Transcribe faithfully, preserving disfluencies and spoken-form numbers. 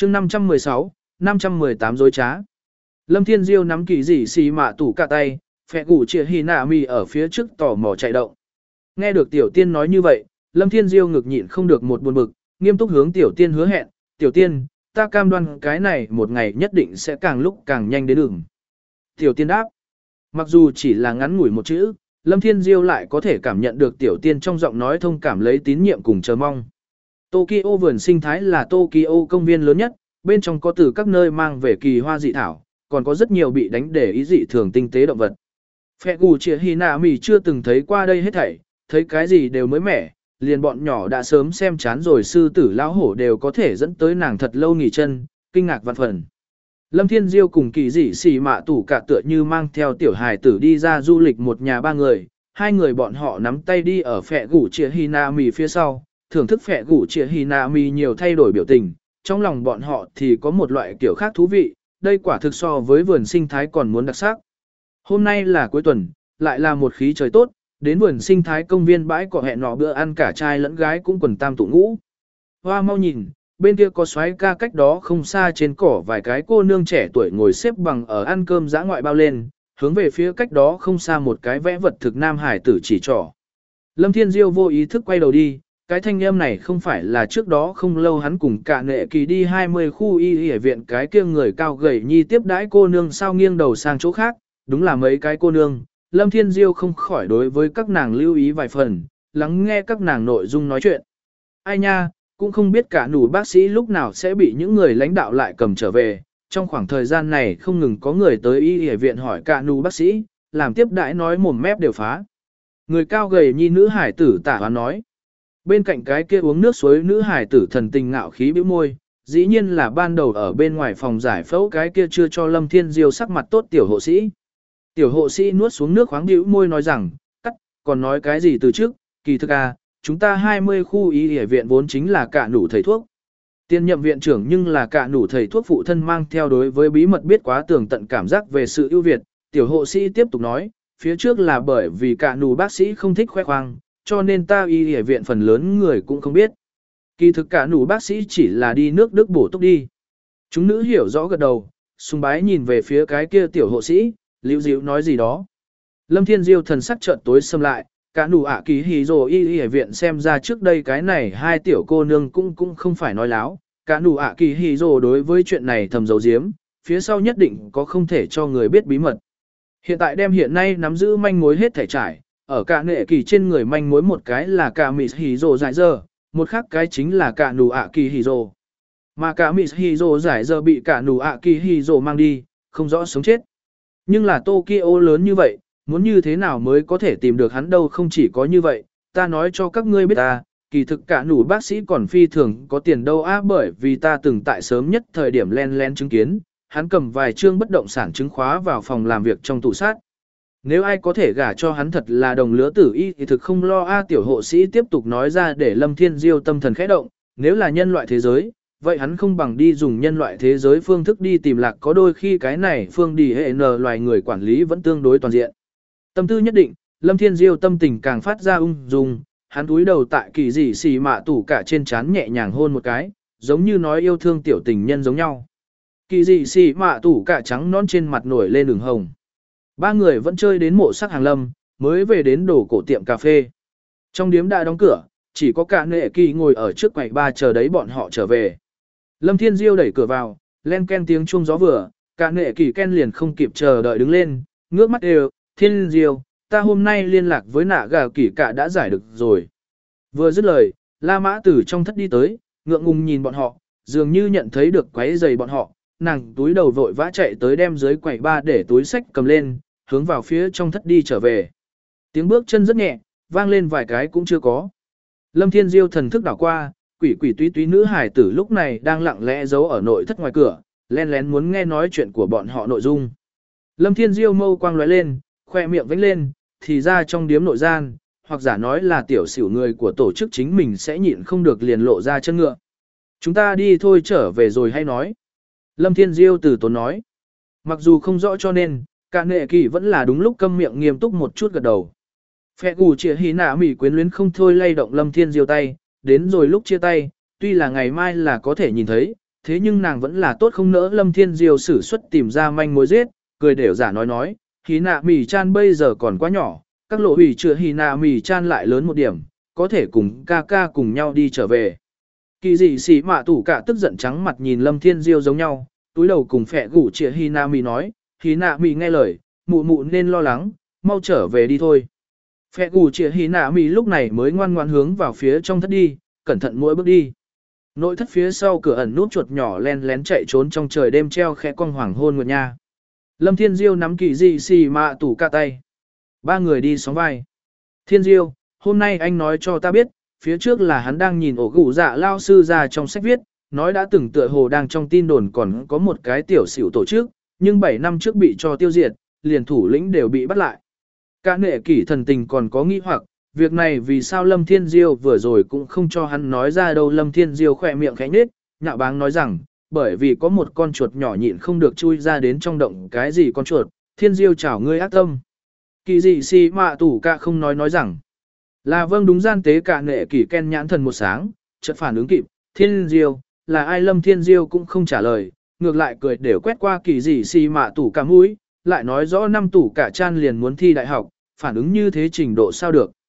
chương năm trăm mười sáu, năm trăm mười tám dối trá. Lâm Thiên Diêu nắm kỳ dị xì mạ tủ cả tay, phẹ gủ chĩa hì nạ mì ở phía trước tò mò chạy động. Nghe được tiểu tiên nói như vậy, Lâm Thiên Diêu ngực nhịn không được một buồn bực, nghiêm túc hướng tiểu tiên hứa hẹn, tiểu tiên, ta cam đoan cái này một ngày nhất định sẽ càng lúc càng nhanh đến đường. Tiểu tiên đáp, mặc dù chỉ là ngắn ngủi một chữ, Lâm Thiên Diêu lại có thể cảm nhận được tiểu tiên trong giọng nói thông cảm lấy tín nhiệm cùng chờ mong. Tokyo vườn sinh thái là Tokyo công viên lớn nhất, bên trong có từ các nơi mang về kỳ hoa dị thảo, còn có rất nhiều bị đánh để ý dị thường tinh tế động vật. Phẹ gù chĩa hì nạ mì chưa từng thấy qua đây hết thảy, thấy cái gì đều mới mẻ, liền bọn nhỏ đã sớm xem chán rồi sư tử lão hổ đều có thể dẫn tới nàng thật lâu nghỉ chân, kinh ngạc vạn phần. Lâm Thiên Diêu cùng kỳ dị xì mạ tủ cả tựa như mang theo tiểu hài tử đi ra du lịch một nhà ba người, hai người bọn họ nắm tay đi ở phẹ gù chĩa hì nạ mì phía sau, thưởng thức phẹ gù chĩa hì nạ mì nhiều thay đổi biểu tình, trong lòng bọn họ thì có một loại kiểu khác thú vị, đây quả thực so với vườn sinh thái còn muốn đặc sắc. Hôm nay là cuối tuần, lại là một khí trời tốt, đến vườn sinh thái công viên bãi cỏ hẹn nọ bữa ăn cả trai lẫn gái cũng quần tam tụ ngũ. Hoa mau nhìn, bên kia có xoáy ca cách đó không xa trên cỏ vài cái cô nương trẻ tuổi ngồi xếp bằng ở ăn cơm dã ngoại bao lên, hướng về phía cách đó không xa một cái vẽ vật thực nam hải tử chỉ trỏ. Lâm Thiên Diêu vô ý thức quay đầu đi, cái thanh âm này không phải là trước đó không lâu hắn cùng cả nệ kỳ đi hai mươi khu y y viện cái kia người cao gầy nhi tiếp đãi cô nương sao nghiêng đầu sang chỗ khác, đúng là mấy cái cô nương. Lâm Thiên Diêu không khỏi đối với các nàng lưu ý vài phần, lắng nghe các nàng nội dung nói chuyện. Ai nha, cũng không biết cả nủ bác sĩ lúc nào sẽ bị những người lãnh đạo lại cầm trở về. Trong khoảng thời gian này không ngừng có người tới y y viện hỏi cả nủ bác sĩ, làm tiếp đãi nói mồm mép đều phá. Người cao gầy nhi nữ hải tử tả hoán nói. Bên cạnh cái kia uống nước suối nữ hải tử thần tình ngạo khí bĩu môi, dĩ nhiên là ban đầu ở bên ngoài phòng giải phẫu cái kia chưa cho Lâm Thiên Diêu sắc mặt tốt tiểu hộ sĩ. Tiểu hộ sĩ nuốt xuống nước khoáng bĩu môi nói rằng, cắt, còn nói cái gì từ trước, kỳ thực à, chúng ta hai mươi khu y y viện vốn chính là cả nủ thầy thuốc. Tiên nhậm viện trưởng nhưng là cả nủ thầy thuốc phụ thân mang theo đối với bí mật biết quá tường tận cảm giác về sự ưu việt. Tiểu hộ sĩ tiếp tục nói, phía trước là bởi vì cả nủ bác sĩ không thích khoe khoang, cho nên ta y y viện phần lớn người cũng không biết. Kỳ thực cả nủ bác sĩ chỉ là đi nước Đức bổ túc đi. Chúng nữ hiểu rõ gật đầu, sùng bái nhìn về phía cái kia tiểu hộ sĩ, liễu diệu nói gì đó. Lâm Thiên Diêu thần sắc chợt tối xâm lại, cả nủ ạ kỳ hì rồ y y viện xem ra trước đây cái này hai tiểu cô nương cũng cũng không phải nói láo. Cả nủ ạ kỳ hì rồ đối với chuyện này thầm giấu giếm, phía sau nhất định có không thể cho người biết bí mật. Hiện tại đem hiện nay nắm giữ manh mối hết thảy trải, ở cả nệ kỳ trên người manh mối một cái là cả mịt hì rồ giải giờ, một khác cái chính là cả nủ ạ kỳ hì rồ. Mà cả mịt hì rồ giải giờ bị cả nủ ạ kỳ hì rồ mang đi, không rõ sống chết. Nhưng là Tokyo lớn như vậy, muốn như thế nào mới có thể tìm được hắn đâu. Không chỉ có như vậy, ta nói cho các ngươi biết ta, kỳ thực cả nủ bác sĩ còn phi thường có tiền đâu á, bởi vì ta từng tại sớm nhất thời điểm len len chứng kiến, hắn cầm vài chương bất động sản chứng khóa vào phòng làm việc trong tủ sát. Nếu ai có thể gả cho hắn thật là đồng lứa tử y thì thực không lo a. Tiểu hộ sĩ tiếp tục nói ra để Lâm Thiên Diêu tâm thần khẽ động, nếu là nhân loại thế giới, vậy hắn không bằng đi dùng nhân loại thế giới phương thức đi tìm lạc, có đôi khi cái này phương đi hệ n loài người quản lý vẫn tương đối toàn diện. Tâm tư nhất định, Lâm Thiên Diêu tâm tình càng phát ra ung dung, hắn cúi đầu tại kỳ dị xì mạ tủ cả trên trán nhẹ nhàng hôn một cái, giống như nói yêu thương tiểu tình nhân giống nhau. Kỳ dị xì mạ tủ cả trắng non trên mặt nổi lên đường hồng. Ba người vẫn chơi đến mộ sắc hàng lâm, mới về đến đổ cổ tiệm cà phê. Trong điếm đã đóng cửa, chỉ có cả nệ kỳ ngồi ở trước quầy ba chờ đấy bọn họ trở về. Lâm Thiên Diêu đẩy cửa vào, len ken tiếng chuông gió vừa, cả nệ kỳ ken liền không kịp chờ đợi đứng lên, ngước mắt đều, Thiên Diêu, ta hôm nay liên lạc với nạ gà kỳ cả đã giải được rồi. Vừa dứt lời, La Mã Tử trong thất đi tới, ngượng ngùng nhìn bọn họ, dường như nhận thấy được quấy giày bọn họ, nàng túi đầu vội vã chạy tới đem dưới quầy ba để túi sách cầm lên, hướng vào phía trong thất đi trở về. Tiếng bước chân rất nhẹ, vang lên vài cái cũng chưa có. Lâm Thiên Diêu thần thức đảo qua, quỷ quỷ túy túy nữ hải tử lúc này đang lặng lẽ giấu ở nội thất ngoài cửa, len lén muốn nghe nói chuyện của bọn họ nội dung. Lâm Thiên Diêu mâu quang lóe lên, khoe miệng vẫy lên, thì ra trong điếm nội gian, hoặc giả nói là tiểu xỉu người của tổ chức chính mình sẽ nhịn không được liền lộ ra chân ngựa. Chúng ta đi thôi, trở về rồi hay nói. Lâm Thiên Diêu từ tốn nói. Mặc dù không rõ cho nên, cả nệ kỳ vẫn là đúng lúc câm miệng nghiêm túc một chút gật đầu. Phẹ gù chĩa hí nạ mỉ quyến luyến không thôi lay động Lâm Thiên Diêu tay, đến rồi lúc chia tay, tuy là ngày mai là có thể nhìn thấy, thế nhưng nàng vẫn là tốt không nỡ Lâm Thiên Diêu sử xuất tìm ra manh mối giết, cười đều giả nói nói, hí nạ mì chan bây giờ còn quá nhỏ, các lộ hủy chưa hí nạ mì chan lại lớn một điểm, có thể cùng ca ca cùng nhau đi trở về. Kỳ dị xỉ mạ tủ cả tức giận trắng mặt nhìn Lâm Thiên Diêu giống nhau, túi đầu cùng phẹ gủ chĩa hí nạ mì nói, hí nạ mì nghe lời, mụ mụ nên lo lắng, mau trở về đi thôi. Phẹ gủ chĩa hí nạ mì lúc này mới ngoan ngoan hướng vào phía trong thất đi, cẩn thận mỗi bước đi. Nội thất phía sau cửa ẩn nút chuột nhỏ len lén chạy trốn trong trời đêm treo khẽ cong hoàng hôn nguyệt nha. Lâm Thiên Diêu nắm kỳ dị xì mạ tủ cả tay. Ba người đi sóng vai. Thiên Diêu, hôm nay anh nói cho ta biết, phía trước là hắn đang nhìn ổ gủ dạ lao sư ra trong sách viết, nói đã từng tựa hồ đang trong tin đồn còn có một cái tiểu xỉu tổ chức, nhưng bảy năm trước bị cho tiêu diệt, liền thủ lĩnh đều bị bắt lại. Cả nệ kỷ thần tình còn có nghi hoặc, việc này vì sao Lâm Thiên Diêu vừa rồi cũng không cho hắn nói ra đâu. Lâm Thiên Diêu khỏe miệng khẽ nhếch, nhạo báng nói rằng, bởi vì có một con chuột nhỏ nhịn không được chui ra đến trong động. Cái gì con chuột? Thiên Diêu chảo ngươi ác tâm. Kỳ dị si mạ tủ cả không nói nói rằng, là vâng đúng gian tế. Cả nệ kỷ ken nhãn thần một sáng, chợt phản ứng kịp, Thiên Diêu, là ai? Lâm Thiên Diêu cũng không trả lời, ngược lại cười đều quét qua kỳ dị si mạ tủ cả mũi, lại nói rõ năm tủ cả chan liền muốn thi đại học, phản ứng như thế trình độ sao được.